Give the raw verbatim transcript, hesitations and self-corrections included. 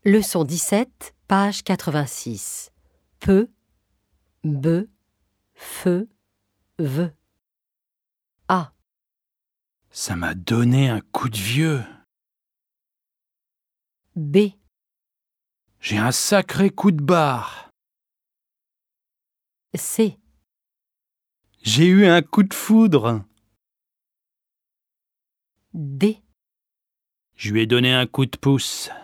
Leçon dix-sept, page quatre-vingt-six. Peu, be, feu, ve. A. Ça m'a donné un coup de vieux. B. J'ai un sacré coup de barre. C. J'ai eu un coup de foudre. D. Je lui ai donné un coup de pouce.